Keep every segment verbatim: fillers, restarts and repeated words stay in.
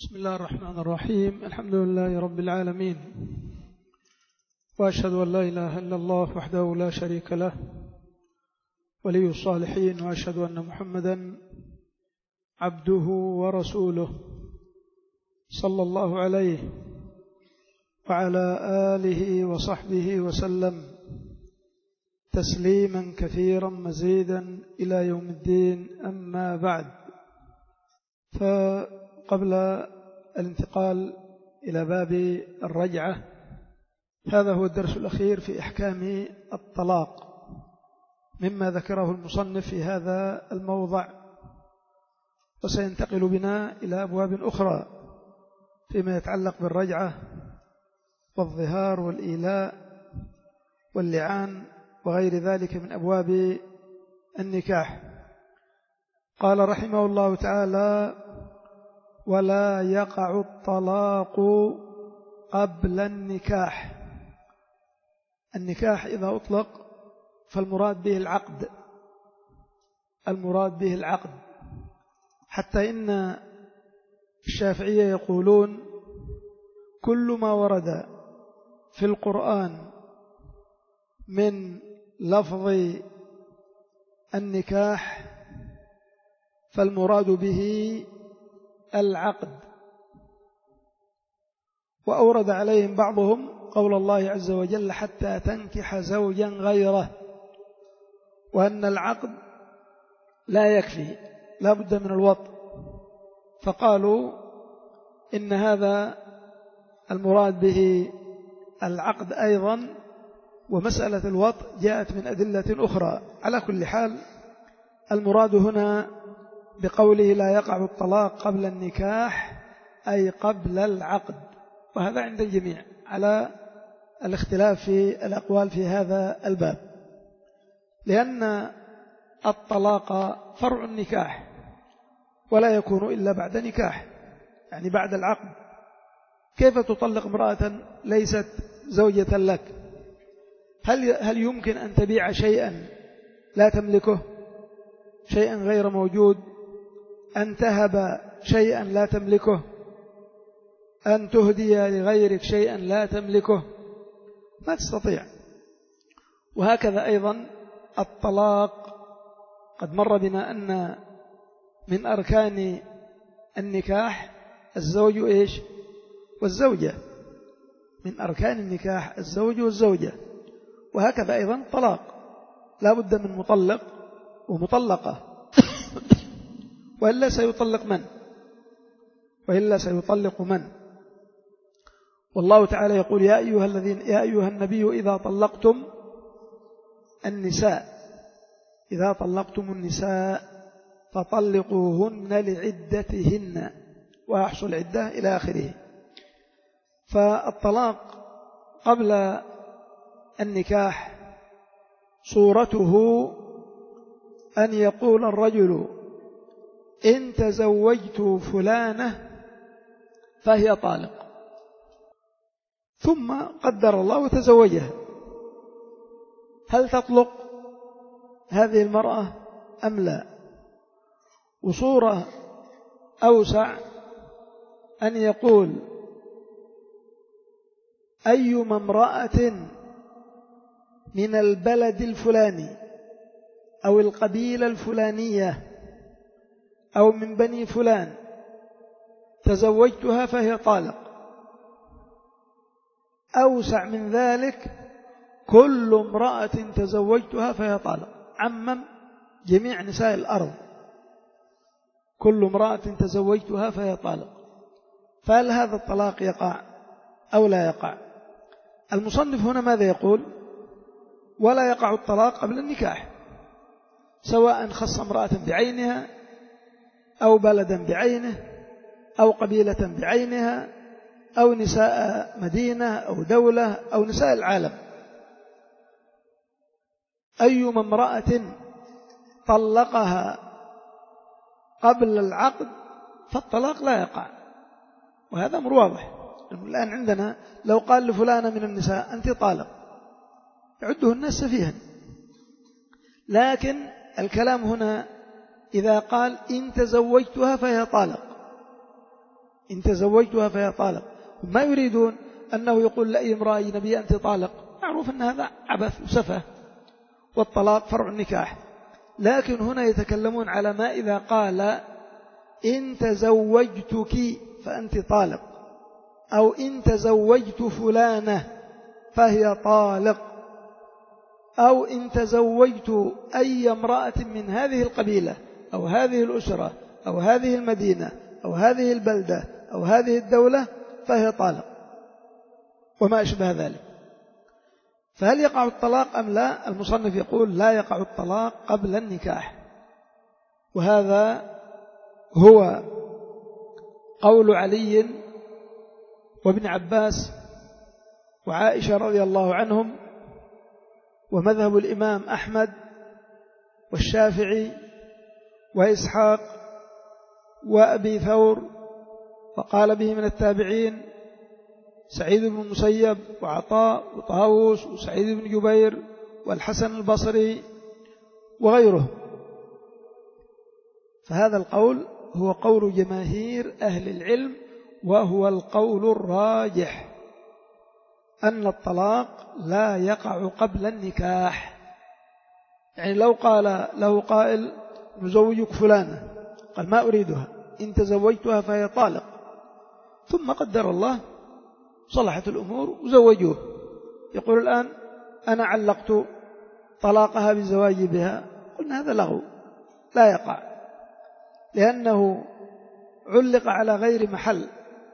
بسم الله الرحمن الرحيم. الحمد لله رب العالمين، وأشهد أن لا إله إلا الله وحده لا شريك له ولي الصالحين، وأشهد أن محمدا عبده ورسوله صلى الله عليه وعلى آله وصحبه وسلم تسليما كثيرا مزيدا إلى يوم الدين. أما بعد، فقبل الانتقال إلى باب الرجعة، هذا هو الدرس الأخير في إحكام الطلاق مما ذكره المصنف في هذا الموضع، وسينتقل بنا إلى أبواب أخرى فيما يتعلق بالرجعة والظهار والإيلاء واللعان وغير ذلك من أبواب النكاح. قال رحمه الله تعالى: ولا يقع الطلاق قبل النكاح. النكاح إذا أطلق فالمراد به العقد، المراد به العقد، حتى إن الشافعية يقولون: كل ما ورد في القرآن من لفظ النكاح فالمراد به العقد. وأورد عليهم بعضهم قول الله عز وجل: حتى تنكح زوجا غيره، وأن العقد لا يكفي، لا بد من الوطء، فقالوا إن هذا المراد به العقد أيضا، ومسألة الوطء جاءت من أدلة أخرى. على كل حال، المراد هنا بقوله لا يقع الطلاق قبل النكاح أي قبل العقد، وهذا عند الجميع على الاختلاف في الأقوال في هذا الباب، لأن الطلاق فرع النكاح ولا يكون إلا بعد نكاح، يعني بعد العقد. كيف تطلق امرأة ليست زوجة لك؟ هل هل يمكن أن تبيع شيئا لا تملكه، شيئا غير موجود؟ أن تهب شيئا لا تملكه؟ أن تهدي لغيرك شيئا لا تملكه؟ ما تستطيع. وهكذا أيضا الطلاق، قد مر بنا أن من أركان النكاح الزوج إيش والزوجة، من أركان النكاح الزوج والزوجة. وهكذا أيضا الطلاق، لا بد من مطلق ومطلقة، وإلا سيطلق من؟ وإلا سيطلق من؟ والله تعالى يقول: يا أيها الذين يا أيها النبي إذا طلقتم النساء إذا طلقتم النساء فطلقوهن لعدتهن وأحصوا العدة إلى آخره. فالطلاق قبل النكاح صورته أن يقول الرجل: إن تزوجت فلانة فهي طالق، ثم قدر الله وتزوجها. هل تطلق هذه المرأة أم لا؟ وصورة أوسع أن يقول: أيما امرأة من البلد الفلاني أو القبيلة الفلانية أو من بني فلان تزوجتها فهي طالق. أوسع من ذلك: كل امرأة تزوجتها فهي طالق، عمم جميع نساء الأرض، كل امرأة تزوجتها فهي طالق. فهل هذا الطلاق يقع أو لا يقع؟ المصنف هنا ماذا يقول؟ ولا يقع الطلاق قبل النكاح، سواء خص امرأة بعينها أو بلدا بعينه أو قبيلة بعينها أو نساء مدينة أو دولة أو نساء العالم. أيما امرأة طلقها قبل العقد فالطلاق لا يقع، وهذا أمر واضح. الآن عندنا لو قال لفلانة من النساء أنت طالق، يعده الناس سفيها، لكن الكلام هنا إذا قال إن تزوجتها فهي طالق، إن تزوجتها فهي طالق. ما يريدون أنه يقول لأي امرأة أجنبية أنت طالق، معروف أن هذا عبث وسفه، والطلاق فرع النكاح. لكن هنا يتكلمون على ما إذا قال إن تزوجتك فأنت طالق، أو إن تزوجت فلانة فهي طالق، أو إن تزوجت أي امرأة من هذه القبيلة أو هذه الأسرة أو هذه المدينة أو هذه البلدة أو هذه الدولة فهي طالق، وما أشبه ذلك. فهل يقع الطلاق أم لا؟ المصنف يقول لا يقع الطلاق قبل النكاح، وهذا هو قول علي وابن عباس وعائشة رضي الله عنهم، ومذهب الإمام أحمد والشافعي وإسحاق وأبي ثور، وقال به من التابعين سعيد بن المسيب وعطاء وطاووس وسعيد بن جبير والحسن البصري وغيره. فهذا القول هو قول جماهير أهل العلم، وهو القول الراجح أن الطلاق لا يقع قبل النكاح. يعني لو قال له قائل نزوجك فلانة، قال ما أريدها، إن تزوجتها فهي طالق، ثم قدر الله صلحت الأمور وزوجوه، يقول الآن أنا علقت طلاقها بزواجي بها، قلنا هذا لغو لا يقع، لأنه علق على غير محل.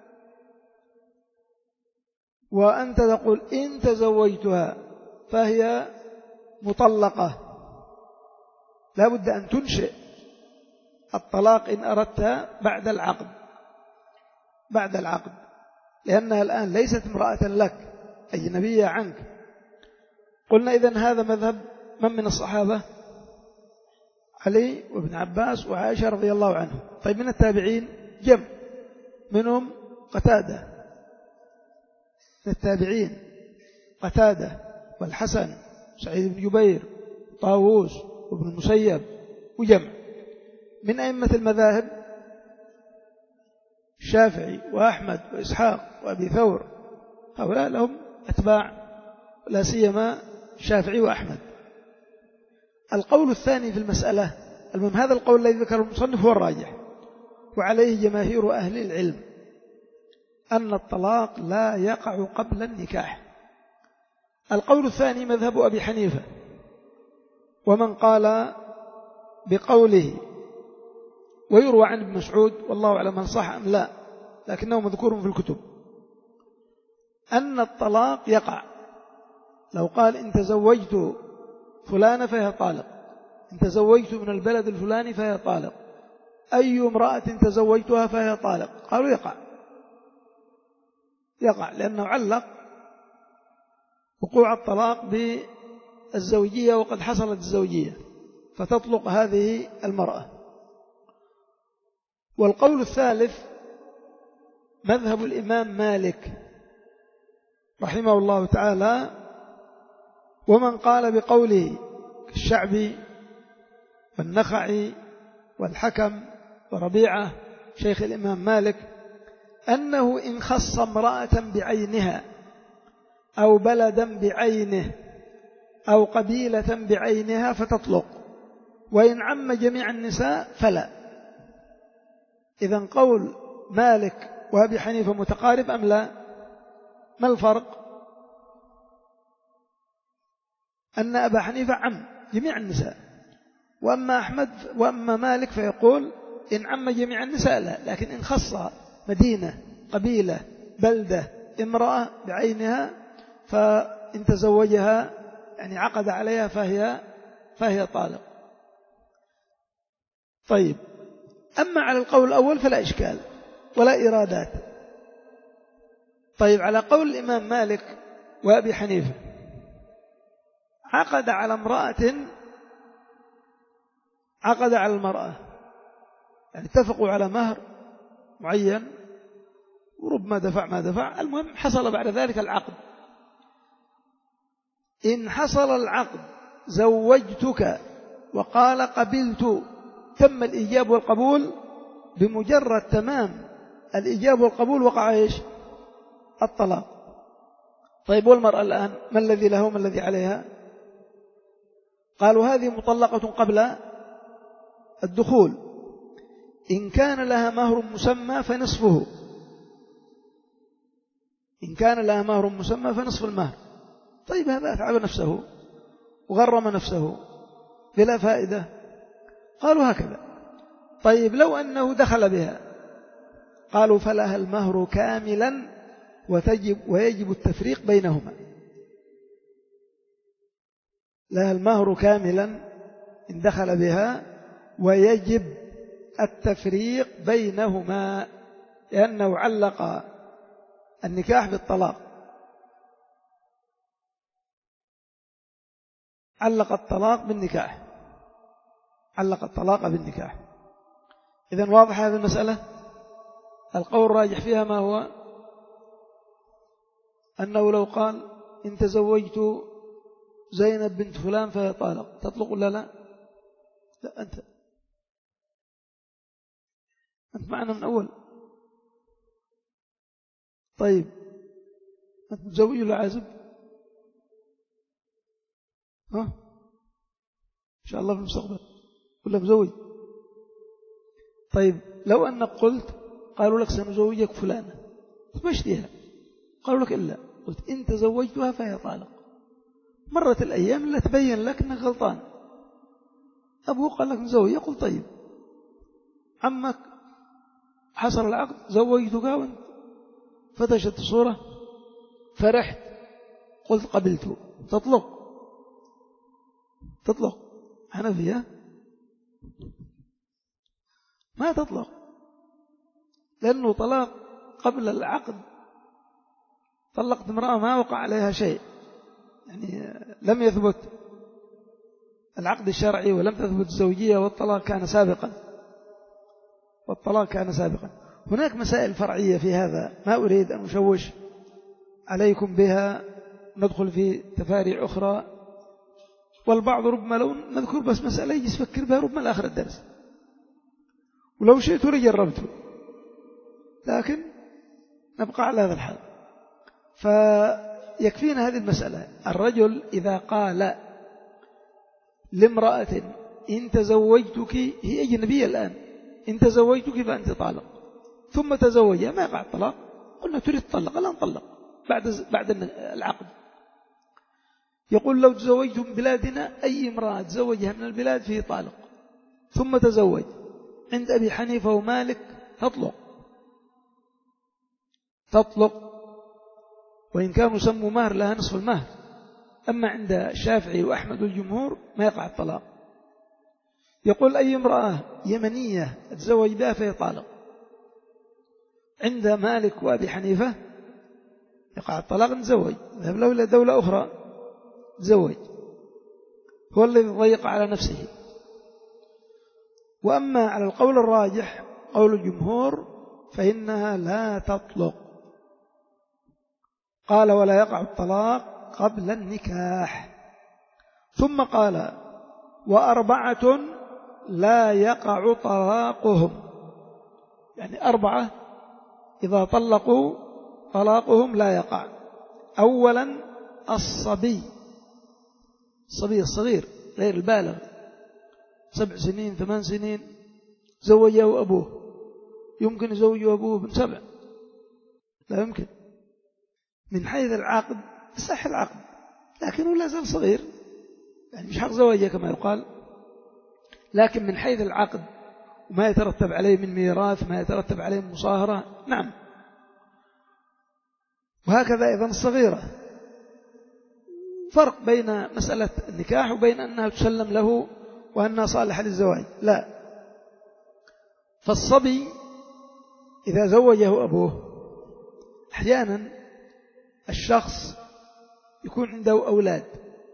وأنت تقول إن تزوجتها فهي مطلقة، لا بد أن تنشئ الطلاق إن أردت بعد العقد بعد العقد لأنها الآن ليست امرأة لك، أجنبية عنك. قلنا إذن هذا مذهب من من الصحابة؟ علي وابن عباس وعائشة رضي الله عنهم. طيب من التابعين جمع، منهم قتادة، من التابعين قتادة والحسن سعيد بن جبير طاووس وابن المسيب وجمع. من أئمة المذاهب الشافعي وأحمد وإسحاق وأبي ثور، هؤلاء لهم أتباع، لا سيما الشافعي وأحمد. القول الثاني في المسألة، المهم هذا القول الذي ذكره المصنف هو الراجح، وعليه جماهير أهل العلم، أن الطلاق لا يقع قبل النكاح. القول الثاني مذهب أبي حنيفة، ومن قال بقوله، ويروى عن ابن مسعود والله أعلم هل صح أم لا، لكنه مذكور في الكتب، أن الطلاق يقع لو قال إن تزوجت فلانة فهي طالق، إن تزوجت من البلد الفلاني فهي طالق، أي امرأة تزوجتها فهي طالق، قالوا يقع يقع لأنه علق وقوع الطلاق بالزوجية، وقد حصلت الزوجية فتطلق هذه المرأة. والقول الثالث مذهب الإمام مالك رحمه الله تعالى، ومن قال بقوله كالشعبي والنخعي والحكم وربيعة شيخ الإمام مالك، أنه إن خص امرأة بعينها أو بلدا بعينه أو قبيلة بعينها فتطلق، وإن عم جميع النساء فلا. إذن قول مالك وأبي حنيفة متقارب أم لا؟ ما الفرق؟ أن أبا حنيفة عم جميع النساء، وأما أحمد وأما مالك فيقول إن عم جميع النساء لا، لكن إن خص مدينة قبيلة بلدة امرأة بعينها فإن تزوجها يعني عقد عليها فهي فهي طالق. طيب، أما على القول الأول فلا إشكال ولا إرادات. طيب، على قول الإمام مالك وأبي حنيفة، عقد على امرأة عقد على المرأة، يعني اتفقوا على مهر معين وربما دفع ما دفع، المهم حصل بعد ذلك العقد. إن حصل العقد زوجتك وقال قبلت، تم الإيجاب والقبول بمجرد تمام الإجابة والقبول وقع إيش؟ الطلاق. طيب والمرأة الآن ما الذي له وما الذي عليها؟ قالوا هذه مطلقة قبل الدخول، إن كان لها مهر مسمى فنصفه، إن كان لها مهر مسمى فنصف المهر. طيب هذا أتعب نفسه وغرم نفسه بلا فائدة. قالوا هكذا. طيب لو أنه دخل بها، قالوا فلها المهر كاملا وتجب ويجب التفريق بينهما. لها المهر كاملا إن دخل بها ويجب التفريق بينهما، لأنه علق النكاح بالطلاق، علق الطلاق بالنكاح، علق الطلاق بالنكاح. إذن واضح هذه المسألة. القول الراجح فيها ما هو؟ أنه لو قال إن تزوجت زينب بنت فلان فهي طالق، تطلق ولا لا؟ لا، أنت أنت معنا من أول. طيب أنت متزوج ولا عازب؟ ها؟ إن شاء الله في المستقبل ولا مزوج؟ طيب لو أنك قلت قالوا لك سنزوجك فلانة، تمشيها، قالوا لك إلا، قلت إن تزوجتها فهي طالق، مرت الأيام لا تبين لك أنك غلطان، أبوه قال لك نزوج، يقول طيب عمك حصل العقد زوجتك وانت فتشت الصورة فرحت قلت قبلته، تطلق تطلق حنفية ما تطلق، لأنه طلاق قبل العقد. طلقت امرأة ما وقع عليها شيء، يعني لم يثبت العقد الشرعي ولم تثبت الزوجية، والطلاق كان سابقا والطلاق كان سابقا. هناك مسائل فرعية في هذا ما أريد أن أشوش عليكم بها، ندخل في تفاريع أخرى، والبعض ربما لو نذكر بس مسألة يجي يفكر بها ربما لآخر الدرس، ولو شئت لجربته، لكن نبقى على هذا الحال. فيكفينا هذه المسألة. الرجل إذا قال لامرأة إن تزوجتك، هي أجنبية الآن، إن تزوجتك فأنت طالق، ثم تزوجها ما يقع الطلاق، قلنا تريد تطلق لا نطلق بعد بعد العقد. يقول لو تزوجت من بلادنا أي امرأة تزوجها من البلاد فيه طالق، ثم تزوج عند أبي حنيفة ومالك تطلق تطلق وإن كانوا سموا مهر لها نصف المهر. أما عند الشافعي وأحمد والجمهور ما يقع الطلاق. يقول أي امرأة يمنية تزوج بها فهي طالق، عند مالك وأبي حنيفة يقع الطلاق، نتزوج، ذهب له إلى دولة أخرى تزوج، هو الذي ضيق على نفسه. وأما على القول الراجح قول الجمهور فإنها لا تطلق. قال ولا يقع الطلاق قبل النكاح. ثم قال وأربعة لا يقع طلاقهم، يعني أربعة إذا طلقوا طلاقهم لا يقع. أولا الصبي، الصبي الصغير غير البالغ، سبع سنين ثمان سنين زوجه أبوه، يمكن يزوجه أبوه من سبع؟ لا يمكن. من حيث العقد صح العقد، لكنه لا زال صغير، يعني مش حق زواجه كما يقال، لكن من حيث العقد وما يترتب عليه من ميراث، ما يترتب عليه من مصاهرة، نعم. وهكذا أيضا الصغيرة، فرق بين مسألة النكاح وبين أنها تسلم له وأنها صالحة للزواج، لا. فالصبي إذا زوجه أبوه، أحيانا الشخص يكون عنده أولاد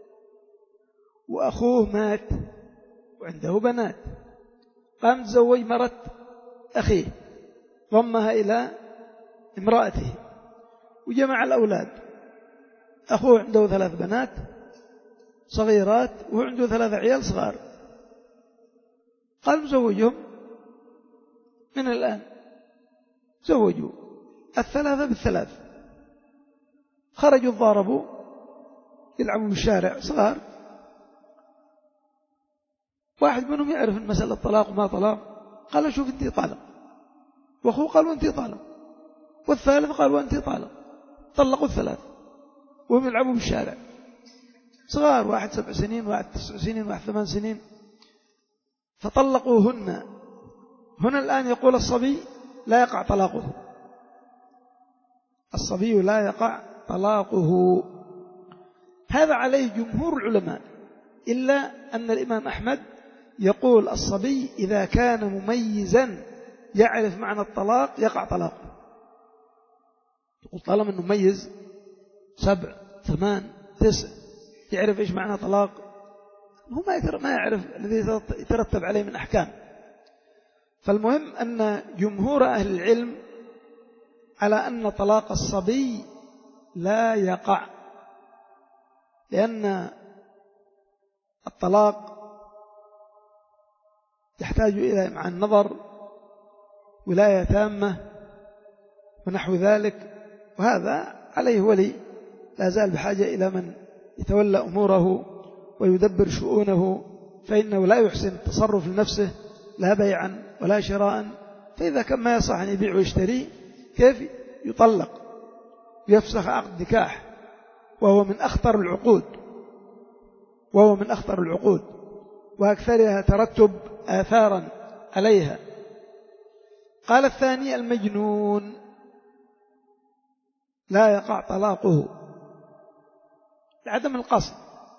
وأخوه مات وعنده بنات، قام تزوج مرة أخيه ضمها إلى امرأته وجمع الأولاد، أخوه عنده ثلاث بنات صغيرات وهو عنده ثلاث عيال صغار، قال مزوجهم من الآن، زوجوا الثلاثة بالثلاث، خرجوا ضاربوا يلعبوا بالشارع صغار، واحد منهم يعرف المسألة طلاق وما طلاق، قال شوف أنت طالق، وأخوه قال وأنت طالق، والثالث قال وأنت طالق، طلقوا الثلاث وهم يلعبوا بالشارع صغار، واحد سبع سنين واحد تسع سنين واحد ثمان سنين، فطلقوهن. هنا الآن يقول الصبي لا يقع طلاقه، الصبي لا يقع طلاقه، هذا عليه جمهور العلماء، إلا أن الإمام أحمد يقول الصبي إذا كان مميزا يعرف معنى الطلاق يقع طلاقه. يقول طالما أنه مميز سبع ثمان تسع يعرف إيش معنى طلاق، هو ما يعرف الذي يترتب عليه من أحكام. فالمهم أن جمهور أهل العلم على أن طلاق الصبي لا يقع، لأن الطلاق يحتاج إلى مع النظر ولاية تامة ونحو ذلك، وهذا عليه ولي لا زال بحاجة إلى من يتولى أموره ويدبر شؤونه، فإنه لا يحسن التصرف لنفسه لا بيعا ولا شراء، فإذا كان ما يصح أن يبيع ويشتري كيف يطلق يفسخ عقد نكاح، وهو من أخطر العقود وهو من أخطر العقود وأكثرها ترتب آثارا عليها. قال الثاني المجنون لا يقع طلاقه لعدم القصد،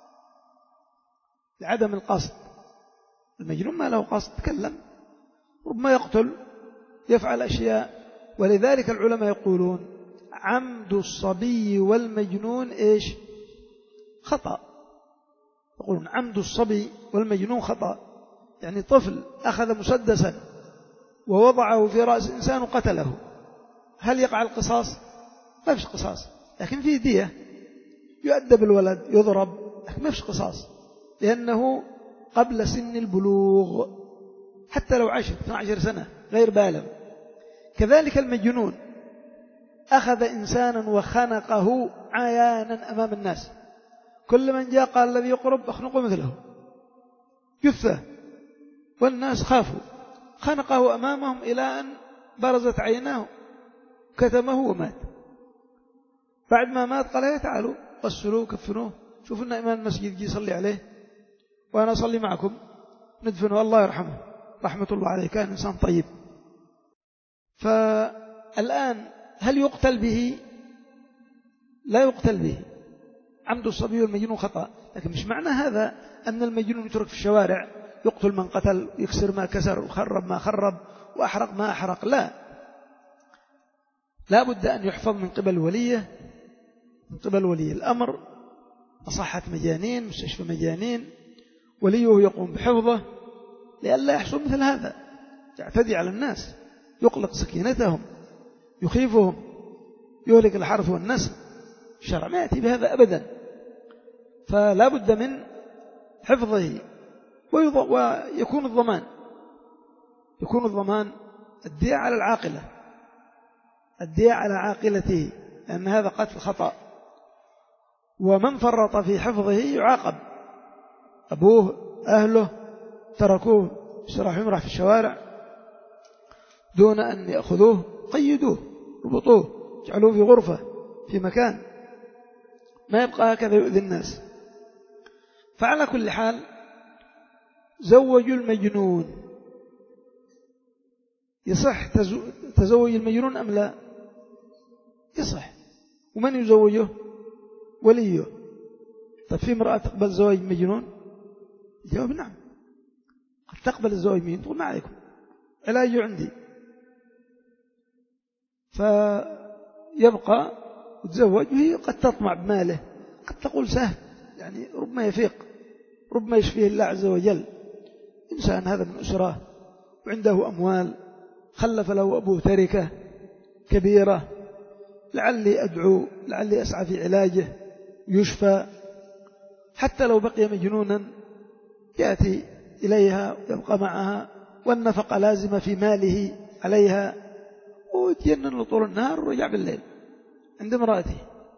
لعدم القصد، المجنون ما له قصد تكلم، ربما يقتل يفعل أشياء، ولذلك العلماء يقولون عمد الصبي والمجنون إيش خطأ، يقولون عمد الصبي والمجنون خطأ، يعني طفل أخذ مسدسا ووضعه في رأس إنسان وقتله، هل يقع القصاص؟ ما فيش قصاص، لكن في دية، يؤدب الولد يضرب، لكن ما فيش قصاص، لأنه قبل سن البلوغ حتى لو عشر اثنتي عشرة سنة غير بالغ. كذلك المجنون أخذ إنسانا وخنقه عيانا أمام الناس، كل من جاء قال الذي يقرب أخنقه مثله، جثة، والناس خافوا، خنقه أمامهم إلى أن برزت عيناه كتمه ومات. بعد ما مات قال يا تعالوا غسلوه كفنوه، شوفوا لنا إمام المسجد يجي يصلي عليه وأنا أصلي معكم ندفنه الله يرحمه رحمة الله عليه، كان إنسان طيب. فالآن هل يقتل به؟ لا يقتل به، عمد الصبي والمجنون خطأ، لكن مش معنى هذا أن المجنون يترك في الشوارع يقتل من قتل، يكسر ما كسر، وخرب ما خرب، وأحرق ما أحرق، لا، لا بد أن يحفظ من قبل وليه، من قبل ولي الأمر، مصحة مجانين، مستشفى مجانين، وليه يقوم بحفظه لئلا يحصل مثل هذا، يعتدي على الناس، يقلق سكينتهم، يخيفهم، يهلك الحرث والنسل، الشرع ما يأتي بهذا أبدا، فلا بد من حفظه. ويكون الضمان يكون الضمان الدية على العاقلة، الدية على عاقلته، لأن هذا قتل خطأ، ومن فرط في حفظه يعاقب، أبوه أهله تركوه يسرح يمرح في الشوارع دون أن يأخذوه، قيدوه ربطوه جعلوه في غرفة في مكان ما يبقى هكذا يؤذي الناس. فعلى كل حال زوجوا المجنون، يصح تزوج المجنون أم لا؟ يصح. ومن يزوجه؟ وليه. طيب في امرأة تقبل زواج المجنون؟ الجواب نعم، قد تقبل الزواج منه، تقول ما عليكم علاج عندي، فيبقى وتزوج، وهي قد تطمع بماله، قد تقول سهل، يعني ربما يفيق، ربما يشفيه الله عز وجل، إنسان هذا من أسرة وعنده أموال، خلف له أبوه تركة كبيرة، لعلي أدعو، لعلي أسعى في علاجه يشفى، حتى لو بقي مجنونا يأتي إليها ويبقى معها، والنفقة لازمة في ماله عليها، وتجنن طول النهار ورجع بالليل عند امرأته.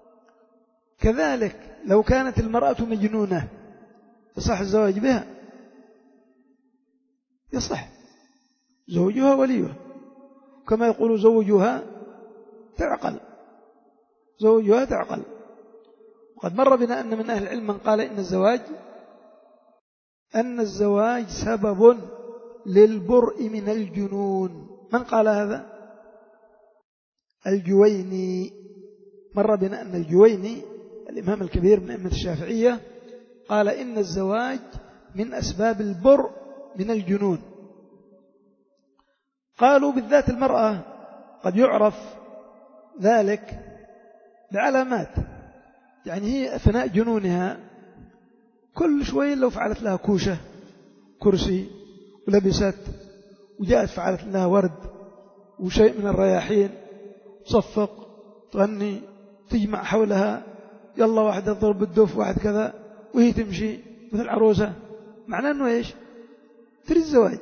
كذلك لو كانت المرأة مجنونة يصح الزواج بها؟ يصح، زوجها وليها، كما يقول زوجها تعقل، زوجها تعقل. وقد مر بنا أن من أهل العلم من قال إن الزواج أن الزواج سبب للبرء من الجنون. من قال هذا؟ الجويني. مر بنا أن الجويني الإمام الكبير من أئمة الشافعية قال إن الزواج من أسباب البرء من الجنون. قالوا بالذات المرأة قد يعرف ذلك بعلامات، يعني هي أثناء جنونها كل شوي لو فعلت لها كوشة كرسي ولبست وجاءت فعلت لها ورد وشيء من الرياحين تصفق تغني تجمع حولها يلا واحد يضرب بالدف واحد كذا وهي تمشي مثل عروسة، معناه أنه إيش؟ تريد الزواج،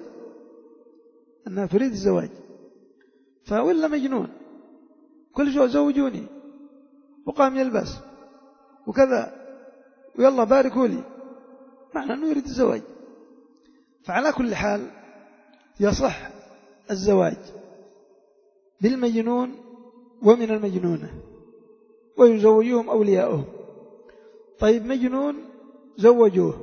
أنها تريد الزواج. فولا مجنون كل شوء زوجوني وقام يلبس وكذا ويلا باركوا لي، معناه أنه يريد الزواج. فعلى كل حال يصح الزواج بالمجنون ومن المجنونة ويزوجوهم أولياؤهم. طيب مجنون زوجوه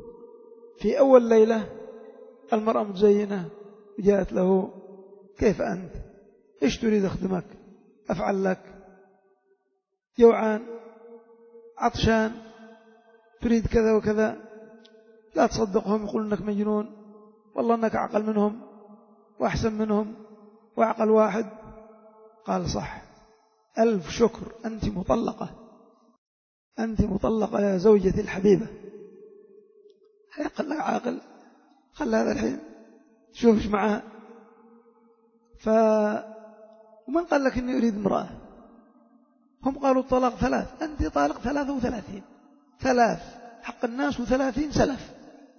في أول ليلة، المرأة متزينة وجاءت له كيف أنت؟ إيش تريد أخدمك؟ أفعل لك؟ جوعان عطشان تريد كذا وكذا، لا تصدقهم يقول إنك مجنون، والله إنك أعقل منهم وأحسن منهم وأعقل واحد. قال صح، ألف شكر، أنت مطلقة، أنت مطلقة يا زوجتي الحبيبة. قال لك عاقل، خلى هذا الحين شوف ايش معها. ف ومن قال لك إني أريد امرأة؟ هم قالوا الطلاق ثلاث، أنت طالق ثلاثة وثلاثين، ثلاث حق الناس وثلاثين سلف،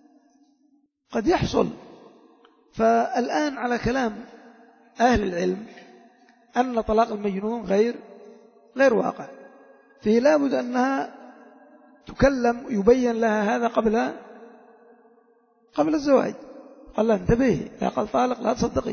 قد يحصل. فالآن على كلام أهل العلم أن طلاق المجنون غير غير واقع، فيه لابد أنها تكلم يبين لها هذا قبل قبل الزواج. قال لها انتبهي، لا قال طالق لا تصدقي.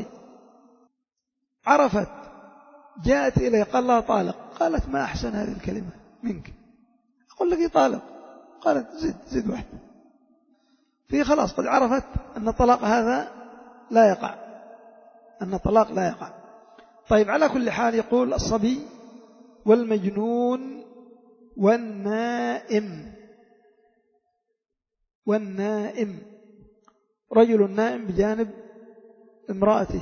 عرفت جاءت إليه قال لها طالق، قالت ما أحسن هذه الكلمة منك، أقول لك طالق، قالت زد زد واحدة. فهي خلاص قد عرفت أن الطلاق هذا لا يقع، أن الطلاق لا يقع. طيب على كل حال يقول الصبي والمجنون والنائم. والنائم رجل نائم بجانب امرأته،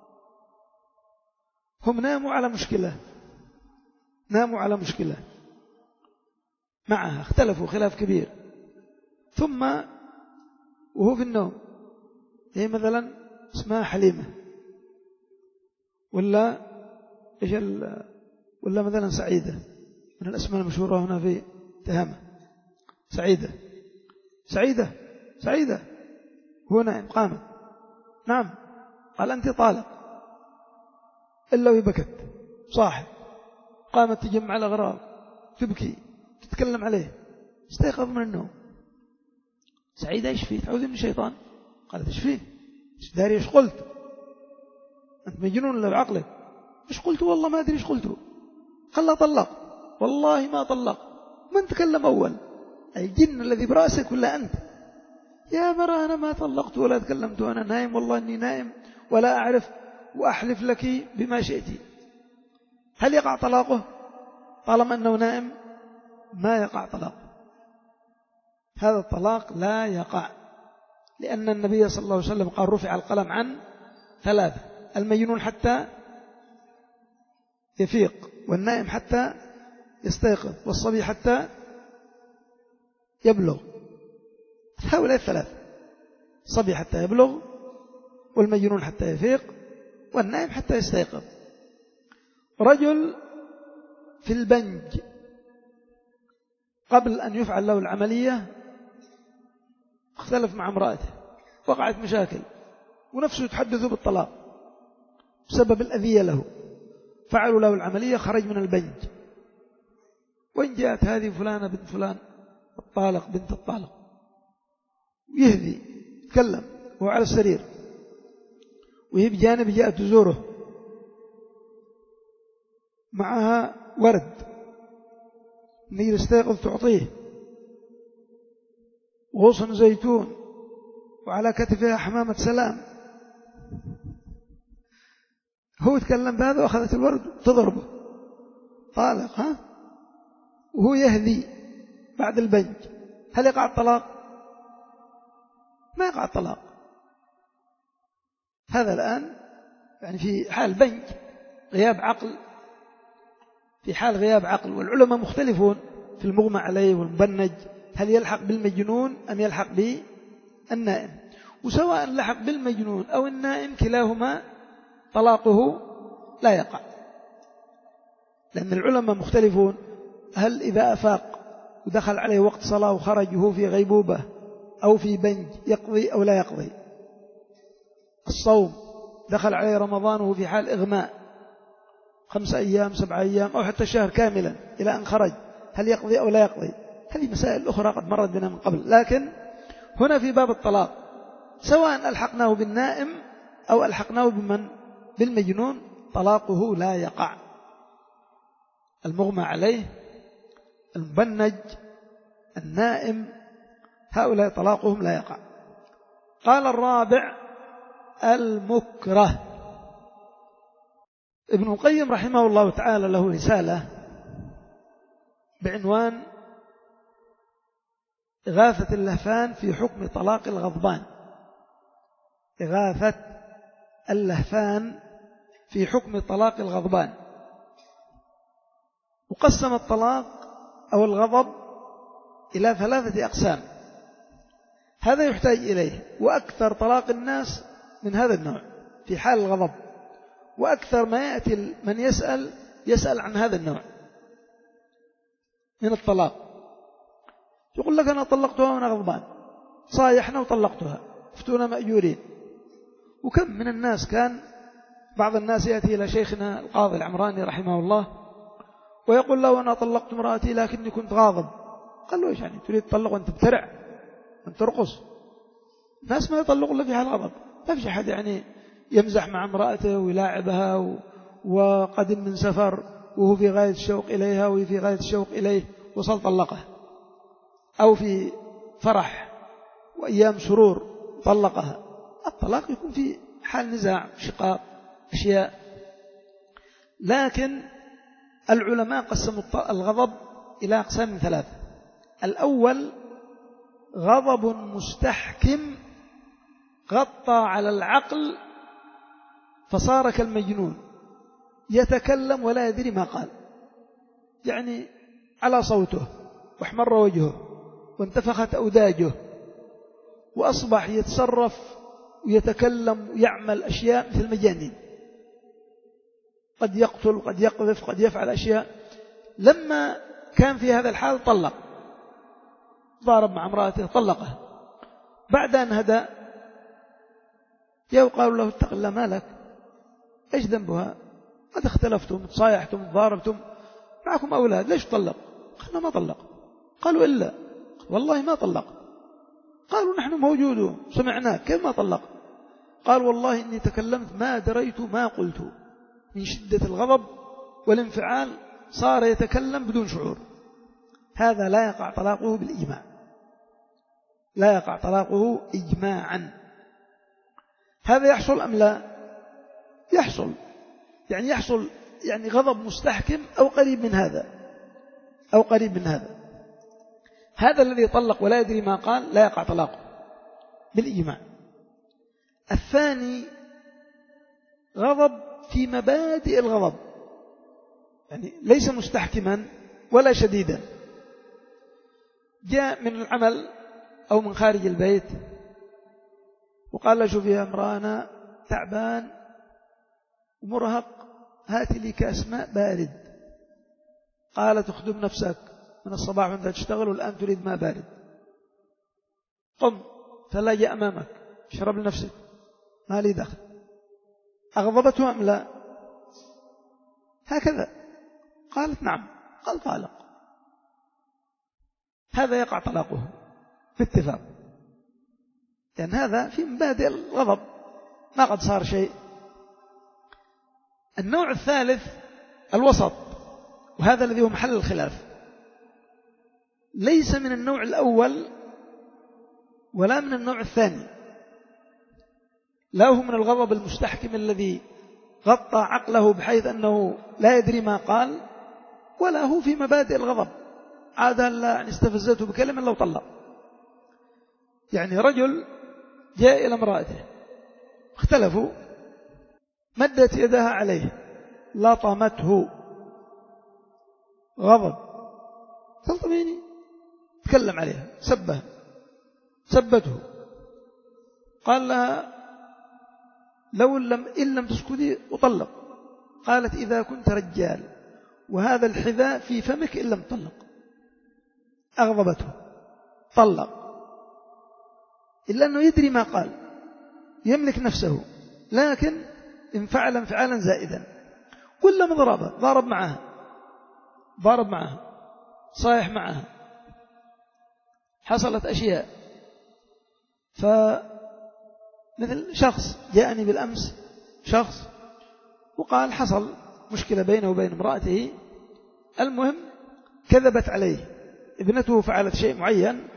هم ناموا على مشكلة، ناموا على مشكلة معها، اختلفوا خلاف كبير، ثم وهو في النوم، هي مثلا اسمها حليمة ولا إيش ولا مثلا سعيدة من الأسماء المشهورة هنا في تهامة، سعيدة سعيدة سعيدة، هو نائم قامت، نعم، قال أنت طالق، إلا وبكت صاحب، قامت تجمع الأغراض تبكي تتكلم عليه، استيقظ من النوم. سعيدة إيش فيه؟ تعوذ من الشيطان. قالت إيش فيه؟ إيش داري إيش قلت؟ أنت مجنون ولا بعقلك؟ إيش قلت؟ والله ما أدري إيش قلت. خلا طلق، والله ما طلق. من تكلم أول؟ الجن الذي برأسك ولا أنت؟ يا مرة أنا ما طلقت ولا تكلمت، وأنا نائم، والله إني نائم ولا أعرف، وأحلف لك بما شئت. هل يقع طلاقه طالما أنه نائم؟ ما يقع طلاقه، هذا الطلاق لا يقع، لأن النبي صلى الله عليه وسلم قال رفع القلم عن ثلاثة: المجنون حتى يفيق، والنائم حتى يستيقظ، والصبي حتى يبلغ. هؤلاء الثلاثة: الصبي حتى يبلغ، والمجنون حتى يفيق، والنائم حتى يستيقظ. رجل في البنج قبل أن يفعل له العملية اختلف مع امرأته، وقعت مشاكل، ونفسه يتحدث بالطلاق بسبب الأذية له، فعلوا له العملية خرج من البنج، وإن جاءت هذه فلانة بنت فلان الطالق بنت الطالق يهذي يتكلم وهو على السرير، وهي بجانب جاءت تزوره معها ورد نير استيقظ تعطيه وغصن زيتون وعلى كتفها حمامة سلام، هو تكلم بهذا وأخذت الورد تضربه طالق ها وهو يهذي بعد البنج، هل يقع الطلاق؟ ما يقع الطلاق. هذا الآن يعني في حال بنج غياب عقل، في حال غياب عقل، والعلماء مختلفون في المغمى عليه والمبنج هل يلحق بالمجنون أم يلحق بالنائم، وسواء لحق بالمجنون أو النائم كلاهما طلاقه لا يقع، لأن العلماء مختلفون هل إذا أفاق ودخل عليه وقت صلاة وخرج وهو في غيبوبة أو في بنج يقضي أو لا يقضي. الصوم دخل عليه رمضان وهو في حال إغماء خمسة أيام سبعة أيام أو حتى شهر كاملا إلى أن خرج هل يقضي أو لا يقضي، هذه مسائل أخرى قد مرت بنا من قبل. لكن هنا في باب الطلاق سواء ألحقناه بالنائم أو ألحقناه بمن بالمجنون طلاقه لا يقع. المغمى عليه المبنج النائم هؤلاء طلاقهم لا يقع. قال الرابع المكره. ابن القيم رحمه الله تعالى له رسالة بعنوان إغاثة اللهفان في حكم طلاق الغضبان. إغاثة اللهفان في حكم طلاق الغضبان. وقسم الطلاق أو الغضب إلى ثلاثة أقسام، هذا يحتاج إليه، وأكثر طلاق الناس من هذا النوع في حال الغضب، وأكثر ما يأتي من يسأل يسأل عن هذا النوع من الطلاق، يقول لك أنا طلقتها وأنا غضبان، صايحنا وطلقتها فتونا مأجورين. وكم من الناس كان بعض الناس يأتي إلى شيخنا القاضي العمراني رحمه الله ويقول له أنا طلقت امرأتي لكني كنت غاضب. قال له إيش يعني تريد تطلق وأنت بترع وأنت ترقص؟ الناس ما يطلق إلا في حال غضب، ما في أحد يعني يمزح مع امرأته ويلاعبها وقدم من سفر وهو في غاية الشوق إليها وهي في غاية الشوق إليه وصل طلقه، أو في فرح وأيام سرور طلقها. الطلاق يكون في حال نزاع شقاق أشياء. لكن العلماء قسموا الغضب إلى أقسام ثلاثة. الأول غضب مستحكم غطى على العقل فصار كالمجنون يتكلم ولا يدري ما قال، يعني على صوته واحمر وجهه وانتفخت أوداجه وأصبح يتصرف ويتكلم ويعمل أشياء مثل المجانين، قد يقتل قد يقذف قد يفعل أشياء. لما كان في هذا الحال طلق، ضارب مع امرأته طلقها، بعد أن هدأ يقال له اتق الله مالك إيش ذنبها؟ قد اختلفتم تصايحتم ضاربتم معكم أولاد ليش طلق؟ قالوا ما طلق. قالوا إلا والله ما طلق. قالوا نحن موجودون سمعناك كيف ما طلق؟ قال والله إني تكلمت ما دريت ما قلت، من شدة الغضب والانفعال صار يتكلم بدون شعور. هذا لا يقع طلاقه بالإجماع، لا يقع طلاقه إجماعا. هذا يحصل أم لا؟ يحصل، يعني يحصل يعني غضب مستحكم أو قريب من هذا أو قريب من هذا. هذا الذي طلق ولا يدري ما قال لا يقع طلاقه بالإجماع. الثاني غضب في مبادئ الغضب، يعني ليس مستحكما ولا شديدا، جاء من العمل أو من خارج البيت وقال له شوف يا امرأة تعبان ومرهق هات لي كأس ماء بارد. قالت اخدم نفسك من الصباح وانت تشتغل والآن تريد ماء بارد، قم ثلاجة أمامك اشرب لنفسك ما لي دخل. أغضبته أم لا؟ هكذا. قالت نعم. قال طالق. هذا يقع طلاقه باتفاق، لأن يعني هذا في مبادئ الغضب، ما قد صار شيء. النوع الثالث الوسط، وهذا الذي هو محل الخلاف، ليس من النوع الأول ولا من النوع الثاني، لا هو من الغضب المستحكم الذي غطى عقله بحيث أنه لا يدري ما قال، ولا هو في مبادئ الغضب عادة لا استفزته بكلمة لو طلق. يعني رجل جاء إلى امرأته، اختلفوا، مدت يدها عليه، لطمته، غضب، تلطميني، تكلم عليها، سبها، سبته، قال لها لو لم إن لم تسكتي أطلق. قالت إذا كنت رجال وهذا الحذاء في فمك إن لم تطلق. أغضبته، طلق، إلا أنه يدري ما قال، يملك نفسه، لكن انفعل انفعالا زائدا. ولا مضربة، ضارب معها، ضارب معها، صايح معها، حصلت أشياء. فمثل شخص جاءني بالأمس، شخص وقال حصل مشكلة بينه وبين امرأته، المهم كذبت عليه، ابنته فعلت شيء معين،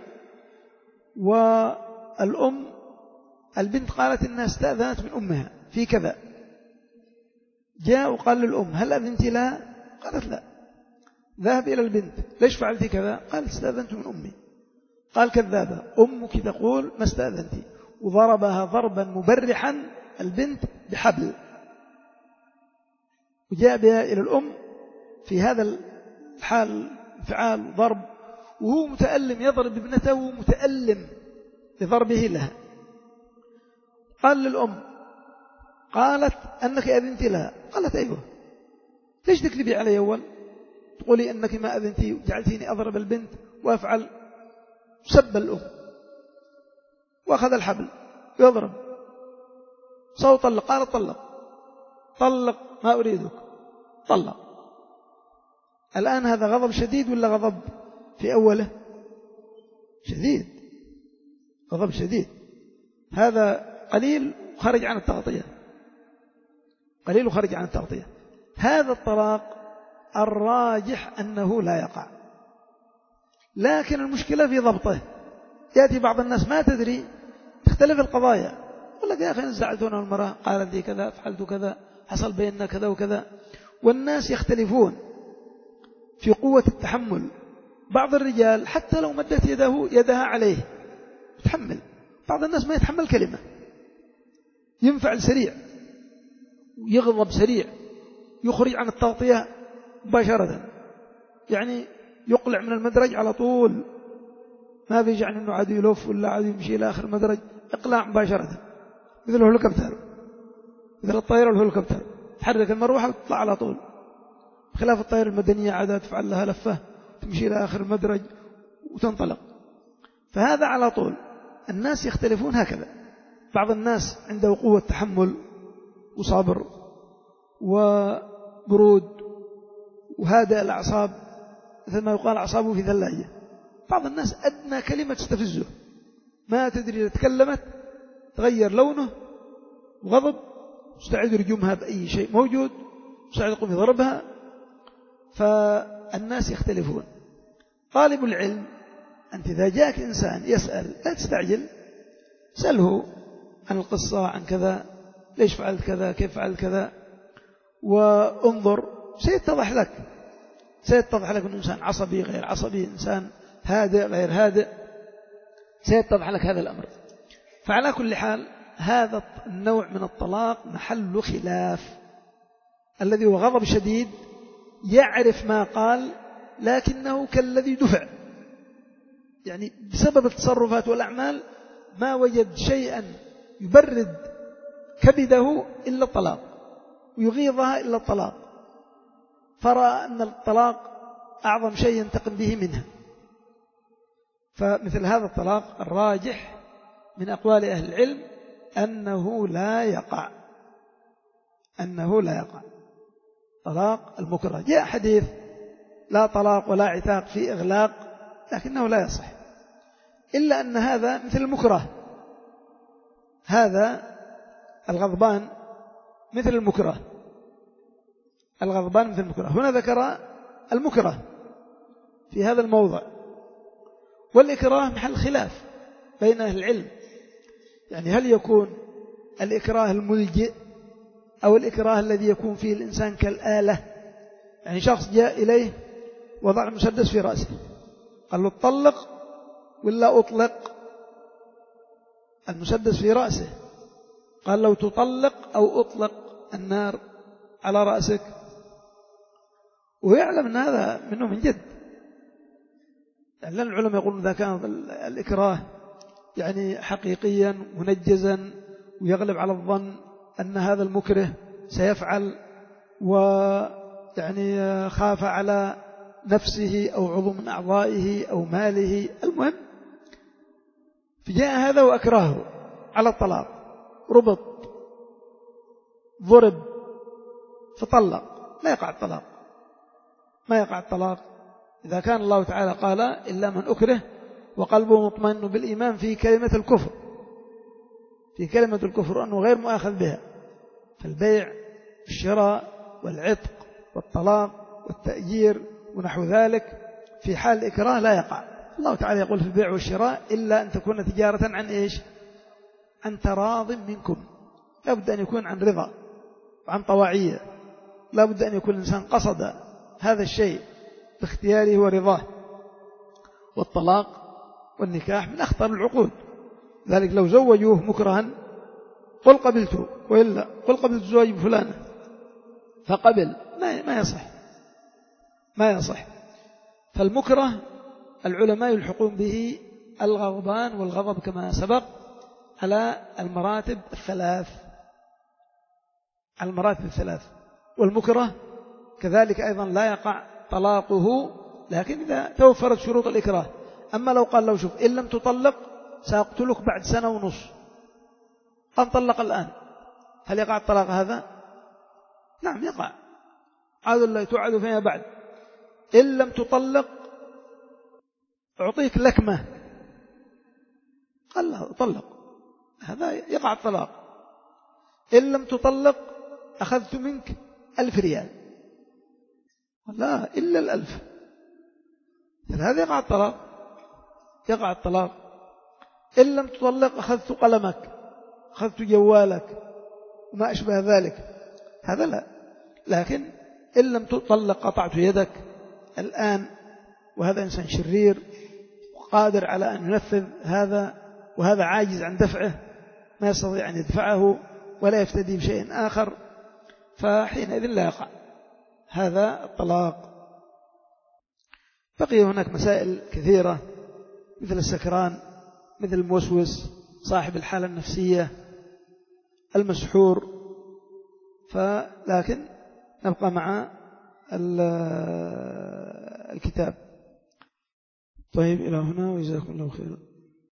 والأم البنت قالت إنها استأذنت من أمها في كذا. جاء وقال للأم هل أذنت لها؟ قالت لا. ذهب إلى البنت ليش فعلت كذا؟ قالت استأذنت من أمي. قال كذابة، أمك تقول ما استأذنت، وضربها ضربا مبرحا البنت بحبل، وجاء بها إلى الأم في هذا الحال، فعال ضرب، وهو متألم، يضرب ابنته متألم لضربه لها. قال للأم، قالت أنك أذنت لها؟ قالت أيوه. ليش تكذبي علي أول؟ تقولي أنك ما أذنتي وجعلتيني أضرب البنت وأفعل. سب الأم وأخذ الحبل يضرب، صوت طلق. قالت طلق، طلق، ما أريدك، طلق. الآن هذا غضب شديد ولا غضب في أوله؟ شديد، غضب شديد. هذا قليل خرج عن التغطية، قليل وخرج عن التغطية. هذا الطلاق الراجح أنه لا يقع، لكن المشكلة في ضبطه. يأتي بعض الناس ما تدري، تختلف القضايا، يقول لك يا أخي نزعت هنا المرأة قالت لي كذا، فعلت كذا، حصل بيننا كذا وكذا. والناس يختلفون في قوة التحمل. بعض الرجال حتى لو مدت يده يدها عليه يتحمل، بعض الناس ما يتحمل كلمة، ينفعل سريع، يغضب سريع، يخرج عن التغطية مباشرة، يعني يقلع من المدرج على طول، ما في يعني أنه عاد يلف ولا عاد يمشي إلى آخر المدرج، إقلاع مباشرة، مثل الهليكوبتر، مثل الطائرة والهليكوبتر، تحرك المروحة وتطلع على طول، بخلاف الطائرة المدنية عادة تفعل لها لفة، تمشي إلى آخر المدرج وتنطلق. فهذا على طول. الناس يختلفون هكذا، بعض الناس عنده قوة تحمل وصبر وبرود وهادئ الأعصاب، مثل ما يقال أعصابه في ثلاجة. بعض الناس أدنى كلمة تستفزه، ما تدري إذا تكلمت تغير لونه وغضب، مستعد يرجمها بأي شيء موجود، مستعد يقوم يضربها. فالناس يختلفون. طالب العلم أنت إذا جاءك إنسان يسأل لا تستعجل، سأله عن القصة، عن كذا، ليش فعلت كذا، كيف فعلت كذا، وانظر، سيتضح لك، سيتضح لك أن إنسان عصبي غير عصبي، إنسان هادئ غير هادئ، سيتضح لك هذا الأمر. فعلى كل حال هذا النوع من الطلاق محل خلاف. الذي هو غضب شديد يعرف ما قال لكنه كالذي دفع، يعني بسبب التصرفات والأعمال ما وجد شيئا يبرد كبده إلا الطلاق، ويغيظها إلا الطلاق، فرأى أن الطلاق أعظم شيء ينتقم به منها. فمثل هذا الطلاق الراجح من أقوال أهل العلم أنه لا يقع، أنه لا يقع. طلاق المكره. جاء حديث لا طلاق ولا عتاق في إغلاق، لكنه لا يصح، إلا أن هذا مثل المكره، هذا الغضبان مثل المكره، الغضبان مثل المكره. هنا ذكر المكره في هذا الموضع، والإكراه محل خلاف بين أهل العلم، يعني هل يكون الإكراه الملجئ أو الإكراه الذي يكون فيه الإنسان كالآلة، يعني شخص جاء إليه وضع المسدس في رأسه قال له اطلق ولا أطلق، المسدس في رأسه، قال لو تطلق أو أطلق النار على رأسك، ويعلم أن هذا منه من جد. يعني لأن العلماء يقولون إذا كان الإكراه يعني حقيقيا منجزا ويغلب على الظن أن هذا المكره سيفعل، ويعني خاف على نفسه أو عضو من أعضائه أو ماله، المهم فجاء هذا وأكرهه على الطلاق، ربط، ضرب، فطلق، لا يقع الطلاق، ما يقع الطلاق إذا كان الله تعالى قال إلا من أكره وقلبه مطمئن بالإيمان في كلمة الكفر، في كلمة الكفر أنه غير مؤاخذ بها، فالبيع الشراء والعتق والطلاق والتأجير ونحو ذلك في حال الإكراه لا يقع. الله تعالى يقول في البيع والشراء إلا أن تكون تجارة عن إيش؟ عن تراض منكم، لا بد أن يكون عن رضا وعن طواعية، لا بد أن يكون الإنسان قصد هذا الشيء باختياره ورضاه. والطلاق والنكاح من أخطر العقود، ذلك لو زوجوه مكرها قل قبلته، وإلا قل قبلت زواج فلانة فقبل، ما ما يصح، ما يصح. فالمكره العلماء يلحقون به الغضبان والغضب كما سبق على المراتب الثلاث، على المراتب الثلاث. والمكره كذلك أيضا لا يقع طلاقه، لكن إذا توفرت شروط الإكراه. أما لو قال لو شوف إن لم تطلق سأقتلك بعد سنة ونص، أنطلق الآن، هل يقع الطلاق هذا؟ نعم يقع، عاد الله تعاد فيما بعد. إن لم تطلق أعطيك لكمة، قال له طلق، هذا يقع الطلاق. إن لم تطلق أخذت منك ألف ريال، لا إلا الألف، هذا يقع الطلاق، يقع الطلاق. إن لم تطلق أخذت قلمك، أخذت جوالك وما أشبه ذلك، هذا لا. لكن إن لم تطلق قطعت يدك الآن، وهذا إنسان شرير وقادر على أن ينفذ هذا، وهذا عاجز عن دفعه، ما يستطيع أن يدفعه ولا يفتدي بشيء آخر، فحينئذ لا يقع هذا الطلاق. بقي هناك مسائل كثيرة مثل السكران، مثل الموسوس، صاحب الحالة النفسية، المسحور، فلكن نبقى مع الكتاب. طيب إلى هنا وجزاكم الله خيرا.